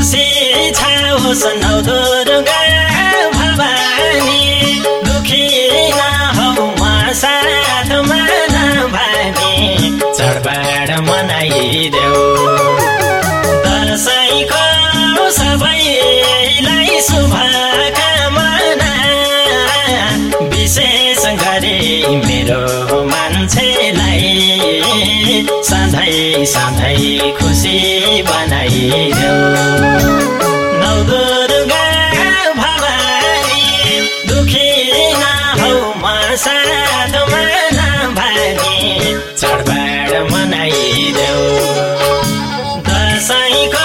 खुसी छाओस् नौ दुर्गा भवानी दुखी नहौ म साथमा नभनी चाडबाड मनाइदेऊ दशैँको सबैलाई शुभकामना विशेष गरी मेरो मान्छेलाई सधैँ सधैँ खुसी बनाइदेऊ नौ दुर्गा भवानी दुखी नहौ म साथमा नभनी चाडबाड मनाइदेऊ दशैँको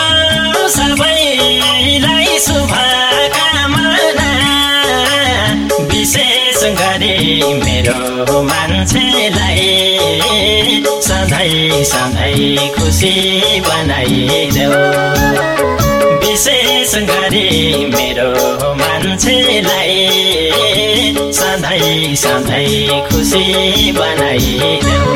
सबैलाई शुभकामना विशेष गरी मेरो मान्छेलाई सधैँ सधैँ खुसी बनाइदेऊ विशेष गरी मेरो मान्छेलाई सधैँ सधैँ खुसी बनाइदेऊ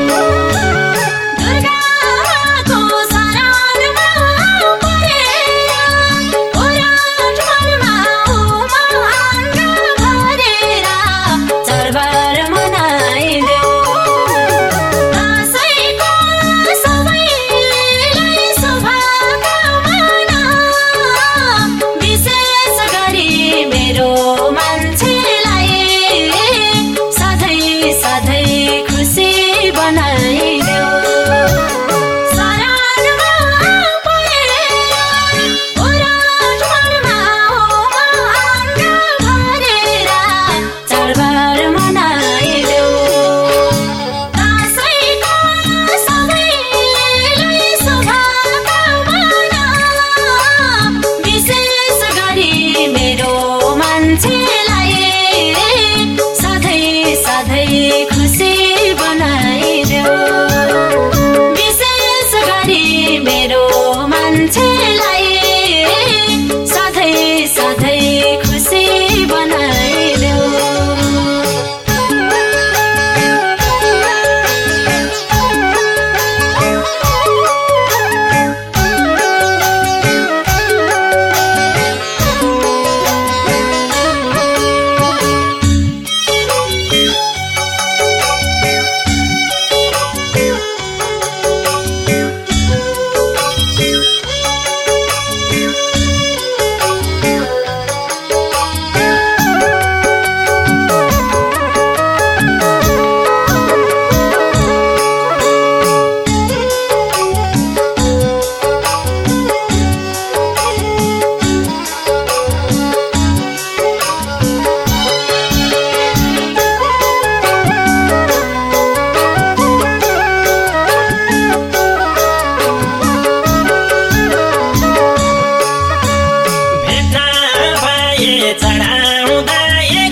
चढाउँदा एक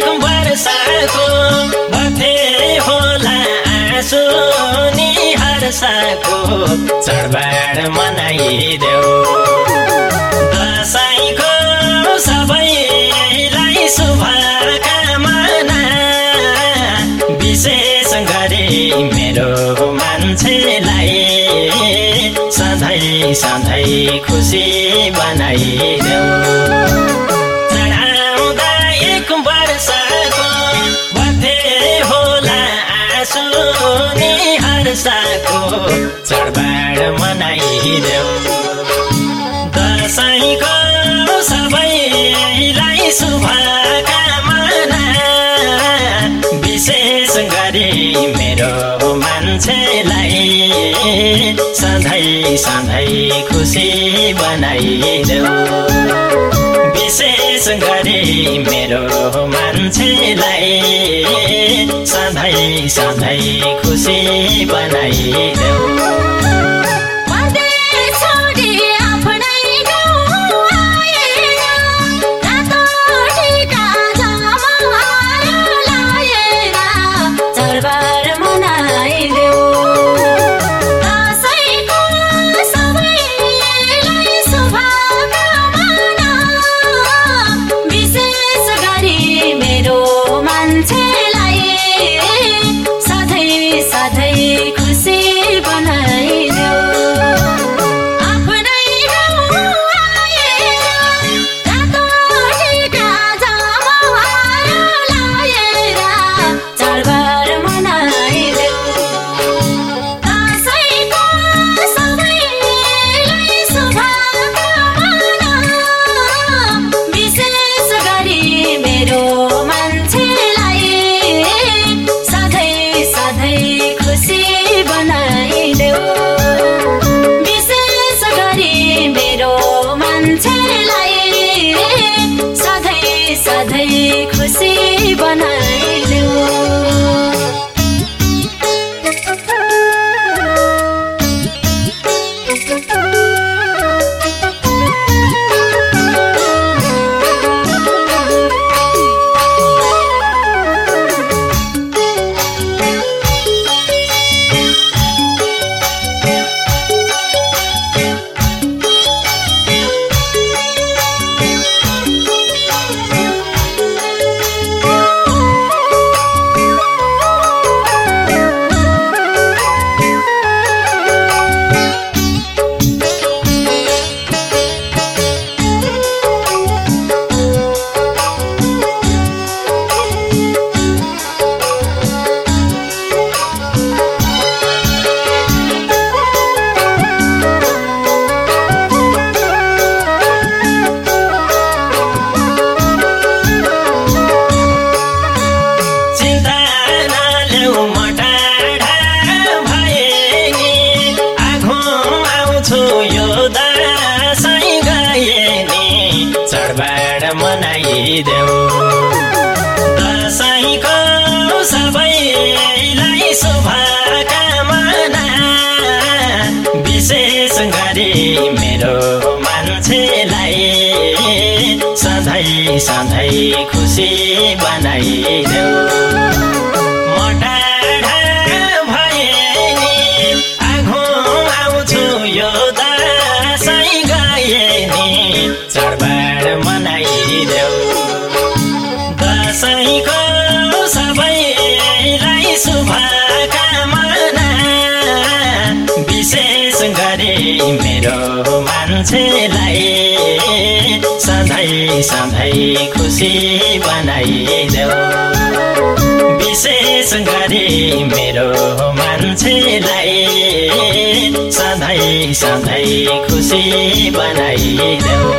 वर्षको बथे होला आँसु नि हर्षको चाडबाड मनाइदेऊ दशैँको सबैलाई शुभकामना विशेष गरी मेरो मान्छेलाई सधैँ सधैँ खुसी बनाइदेऊ वर्षको बथे होला आँसु नि हर्षको चाडबाड मनाइदेऊ दशैँको सबैलाई शुभकामना विशेष गरी मेरो मान्छेलाई सधैँ सधैँ खुसी बनाइदेऊ विशेष गरी मेरो मान्छेलाई सधैँ सधैँ खुसी बनाइदेऊ सधैँ सधैँ खुसी बनाइ मान्छेलाई सधैँ सधैँ खुसी बनाइदेऊ। मनाइदेऊ दशैँको सबैलाई शुभकामना विशेष गरी मेरो मान्छेलाई सधैँ सधैँ खुसी बनाइदेऊ। म टाढा भए नि आघो आउँछु यो दशैँ गए नि चाडबाड मनाइदेऊ। दशैँको सबैलाई शुभकामना विशेष गरी मेरो मान्छेलाई सधैँ सधैँ खुसी बनाइदेऊ। विशेष गरी मेरो मान्छेलाई सधैँ सधैँ खुसी बनाइदेऊ।